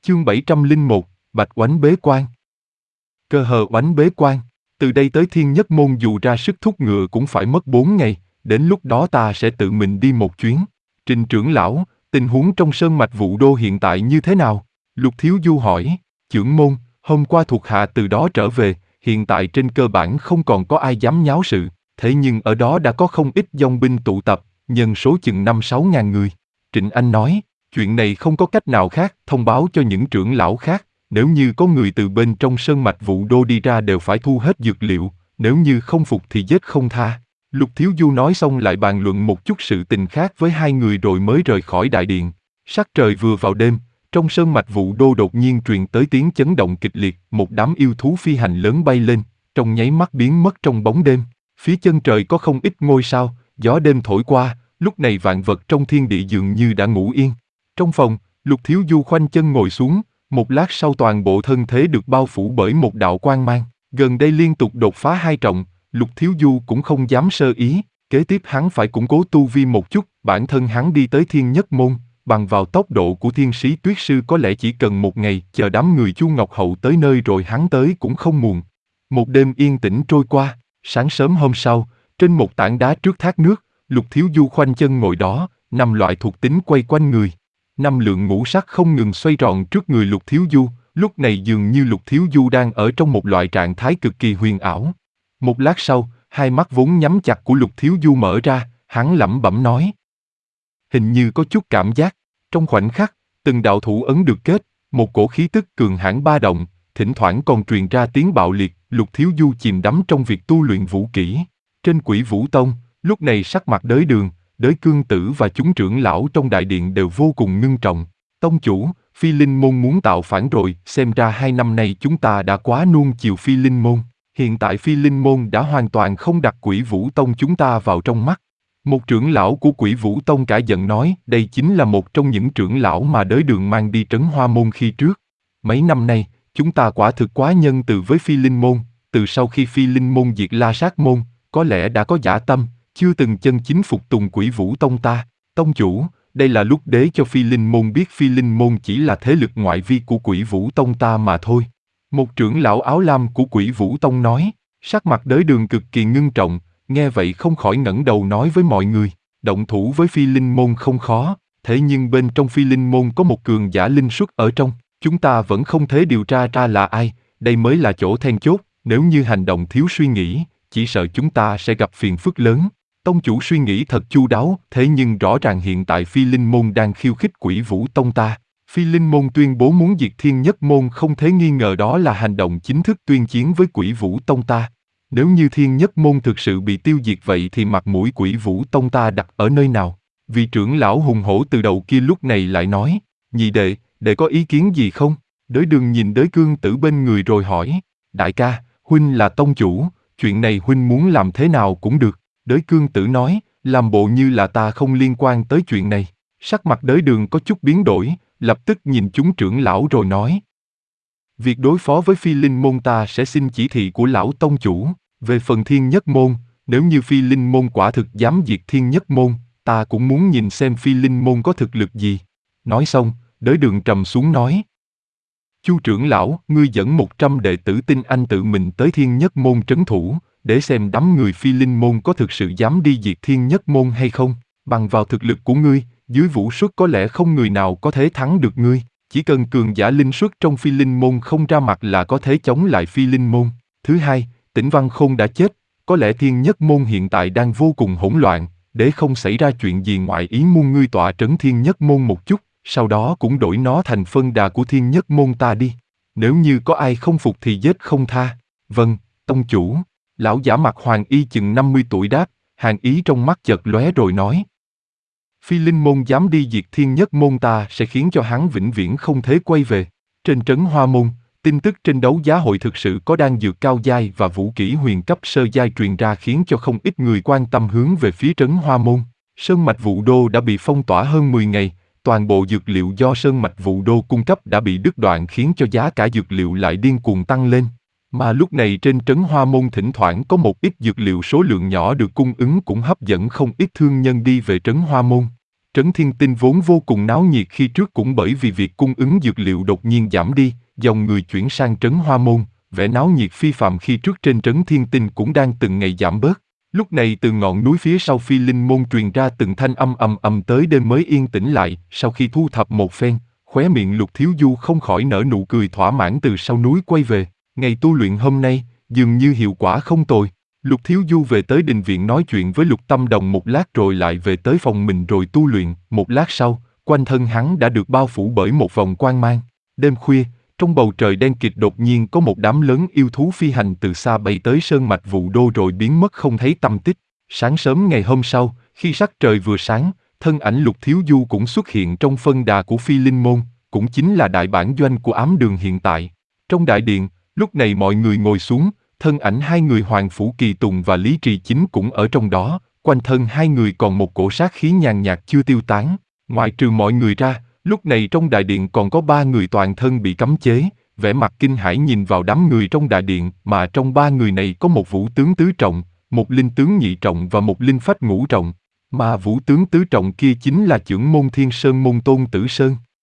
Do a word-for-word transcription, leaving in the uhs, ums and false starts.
Chương bảy trăm lẻ một, Bạch Oánh bế quan. Cơ hờ oánh bế quan. Từ đây tới Thiên Nhất Môn dù ra sức thúc ngựa cũng phải mất bốn ngày, đến lúc đó ta sẽ tự mình đi một chuyến. Trình trưởng lão, tình huống trong sơn mạch Vũ Đô hiện tại như thế nào? Lục Thiếu Du hỏi. Trưởng môn, hôm qua thuộc hạ từ đó trở về, hiện tại trên cơ bản không còn có ai dám nháo sự, thế nhưng ở đó đã có không ít dòng binh tụ tập, nhân số chừng năm sáu ngàn người. Trịnh Anh nói, chuyện này không có cách nào khác, thông báo cho những trưởng lão khác, nếu như có người từ bên trong sơn mạch Vũ Đô đi ra đều phải thu hết dược liệu, nếu như không phục thì giết không tha. Lục Thiếu Du nói xong lại bàn luận một chút sự tình khác với hai người rồi mới rời khỏi đại điện. Sắc trời vừa vào đêm, trong sơn mạch Vũ Đô đột nhiên truyền tới tiếng chấn động kịch liệt, một đám yêu thú phi hành lớn bay lên, trong nháy mắt biến mất trong bóng đêm. Phía chân trời có không ít ngôi sao, gió đêm thổi qua, lúc này vạn vật trong thiên địa dường như đã ngủ yên. Trong phòng, Lục Thiếu Du khoanh chân ngồi xuống, một lát sau toàn bộ thân thế được bao phủ bởi một đạo quang mang. Gần đây liên tục đột phá hai trọng, Lục Thiếu Du cũng không dám sơ ý, kế tiếp hắn phải củng cố tu vi một chút, bản thân hắn đi tới Thiên Nhất Môn, bằng vào tốc độ của Thiên Sĩ Tuyết Sư có lẽ chỉ cần một ngày, chờ đám người Chu Ngọc Hậu tới nơi rồi hắn tới cũng không muộn. Một đêm yên tĩnh trôi qua, sáng sớm hôm sau, trên một tảng đá trước thác nước, Lục Thiếu Du khoanh chân ngồi đó, năm loại thuộc tính quay quanh người. Năm lượng ngũ sắc không ngừng xoay tròn trước người Lục Thiếu Du, lúc này dường như Lục Thiếu Du đang ở trong một loại trạng thái cực kỳ huyền ảo. Một lát sau, hai mắt vốn nhắm chặt của Lục Thiếu Du mở ra, hắn lẩm bẩm nói. Hình như có chút cảm giác, trong khoảnh khắc, từng đạo thủ ấn được kết, một cổ khí tức cường hãn ba động, thỉnh thoảng còn truyền ra tiếng bạo liệt, Lục Thiếu Du chìm đắm trong việc tu luyện vũ kỹ. Trên Quỷ Vũ Tông, lúc này sắc mặt Đới Đường, Đới Cương Tử và chúng trưởng lão trong đại điện đều vô cùng ngưng trọng. Tông chủ, Phi Linh Môn muốn tạo phản rồi, xem ra hai năm nay chúng ta đã quá nuông chiều Phi Linh Môn. Hiện tại Phi Linh Môn đã hoàn toàn không đặt Quỷ Vũ Tông chúng ta vào trong mắt. Một trưởng lão của Quỷ Vũ Tông cả giận nói, đây chính là một trong những trưởng lão mà Đới Đường mang đi Trấn Hoa Môn khi trước. Mấy năm nay, chúng ta quả thực quá nhân từ với Phi Linh Môn, từ sau khi Phi Linh Môn diệt La Sát Môn, có lẽ đã có dã tâm, chưa từng chân chính phục tùng Quỷ Vũ Tông ta. Tông chủ, đây là lúc để cho Phi Linh Môn biết Phi Linh Môn chỉ là thế lực ngoại vi của Quỷ Vũ Tông ta mà thôi. Một trưởng lão áo lam của Quỷ Vũ Tông nói, sắc mặt Đới Đường cực kỳ ngưng trọng, nghe vậy không khỏi ngẩng đầu nói với mọi người, động thủ với Phi Linh Môn không khó, thế nhưng bên trong Phi Linh Môn có một cường giả linh xuất ở trong, chúng ta vẫn không thể điều tra ra là ai, đây mới là chỗ then chốt, nếu như hành động thiếu suy nghĩ, chỉ sợ chúng ta sẽ gặp phiền phức lớn. Tông chủ suy nghĩ thật chu đáo, thế nhưng rõ ràng hiện tại Phi Linh Môn đang khiêu khích Quỷ Vũ Tông ta. Phi Linh Môn tuyên bố muốn diệt Thiên Nhất Môn, không thể nghi ngờ đó là hành động chính thức tuyên chiến với Quỷ Vũ Tông ta. Nếu như Thiên Nhất Môn thực sự bị tiêu diệt vậy thì mặt mũi Quỷ Vũ Tông ta đặt ở nơi nào? Vị trưởng lão hùng hổ từ đầu kia lúc này lại nói, nhị đệ, đệ có ý kiến gì không? Đới Đường nhìn Đới Cương Tử bên người rồi hỏi, đại ca, huynh là tông chủ, chuyện này huynh muốn làm thế nào cũng được. Đới Cương Tử nói, làm bộ như là ta không liên quan tới chuyện này. Sắc mặt Đới Đường có chút biến đổi, lập tức nhìn chúng trưởng lão rồi nói. Việc đối phó với Phi Linh Môn ta sẽ xin chỉ thị của lão tông chủ. Về phần Thiên Nhất Môn, nếu như Phi Linh Môn quả thực dám diệt Thiên Nhất Môn, ta cũng muốn nhìn xem Phi Linh Môn có thực lực gì. Nói xong, Đới Đường trầm xuống nói. Chu trưởng lão, ngươi dẫn một trăm đệ tử tinh anh tự mình tới Thiên Nhất Môn trấn thủ, để xem đám người Phi Linh Môn có thực sự dám đi diệt Thiên Nhất Môn hay không. Bằng vào thực lực của ngươi, dưới vũ xuất có lẽ không người nào có thể thắng được ngươi. Chỉ cần cường giả linh xuất trong Phi Linh Môn không ra mặt là có thể chống lại Phi Linh Môn. Thứ hai, Tĩnh Văn Khôn đã chết, có lẽ Thiên Nhất Môn hiện tại đang vô cùng hỗn loạn, để không xảy ra chuyện gì ngoại ý muốn ngươi tọa trấn Thiên Nhất Môn một chút, sau đó cũng đổi nó thành phân đà của Thiên Nhất Môn ta đi. Nếu như có ai không phục thì giết không tha. Vâng, tông chủ. Lão giả mặt Hoàng Y chừng năm mươi tuổi đáp, hàn ý trong mắt chợt lóe rồi nói. Phi Linh Môn dám đi diệt Thiên Nhất Môn ta sẽ khiến cho hắn vĩnh viễn không thể quay về. Trên Trấn Hoa Môn, tin tức trên đấu giá hội thực sự có đan dược cao giai và vũ kỹ huyền cấp sơ giai truyền ra khiến cho không ít người quan tâm hướng về phía Trấn Hoa Môn. Sơn mạch Vũ Đô đã bị phong tỏa hơn mười ngày, toàn bộ dược liệu do Sơn mạch Vũ Đô cung cấp đã bị đứt đoạn khiến cho giá cả dược liệu lại điên cuồng tăng lên. Mà lúc này trên Trấn Hoa Môn thỉnh thoảng có một ít dược liệu số lượng nhỏ được cung ứng cũng hấp dẫn không ít thương nhân đi về Trấn Hoa Môn. Trấn Thiên Tinh vốn vô cùng náo nhiệt khi trước cũng bởi vì việc cung ứng dược liệu đột nhiên giảm đi, dòng người chuyển sang trấn Hoa Môn, vẻ náo nhiệt phi phàm khi trước trên Trấn Thiên Tinh cũng đang từng ngày giảm bớt. Lúc này từ ngọn núi phía sau Phi Linh Môn truyền ra từng thanh âm ầm ầm tới đêm mới yên tĩnh lại, sau khi thu thập một phen, khóe miệng Lục Thiếu Du không khỏi nở nụ cười thỏa mãn từ sau núi quay về. Ngày tu luyện hôm nay, dường như hiệu quả không tồi. Lục Thiếu Du về tới đình viện nói chuyện với Lục Tâm Đồng một lát rồi lại về tới phòng mình rồi tu luyện. Một lát sau, quanh thân hắn đã được bao phủ bởi một vòng quang mang. Đêm khuya, trong bầu trời đen kịt đột nhiên có một đám lớn yêu thú phi hành từ xa bay tới sơn mạch Vũ Đô rồi biến mất không thấy tăm tích. Sáng sớm ngày hôm sau, khi sắc trời vừa sáng, thân ảnh Lục Thiếu Du cũng xuất hiện trong phân đà của Phi Linh Môn, cũng chính là đại bản doanh của ám đường hiện tại. Trong đại điện, lúc này mọi người ngồi xuống, thân ảnh hai người Hoàng Phủ Kỳ Tùng và Lý Trì Chính cũng ở trong đó, quanh thân hai người còn một cổ sát khí nhàn nhạt chưa tiêu tán. Ngoại trừ mọi người ra, lúc này trong đại điện còn có ba người toàn thân bị cấm chế, vẻ mặt kinh hãi nhìn vào đám người trong đại điện, mà trong ba người này có một vũ tướng tứ trọng, một linh tướng nhị trọng và một linh phách ngũ trọng, mà vũ tướng tứ trọng kia chính là chưởng môn Thiên Sơn môn Tôn Tử Sơn.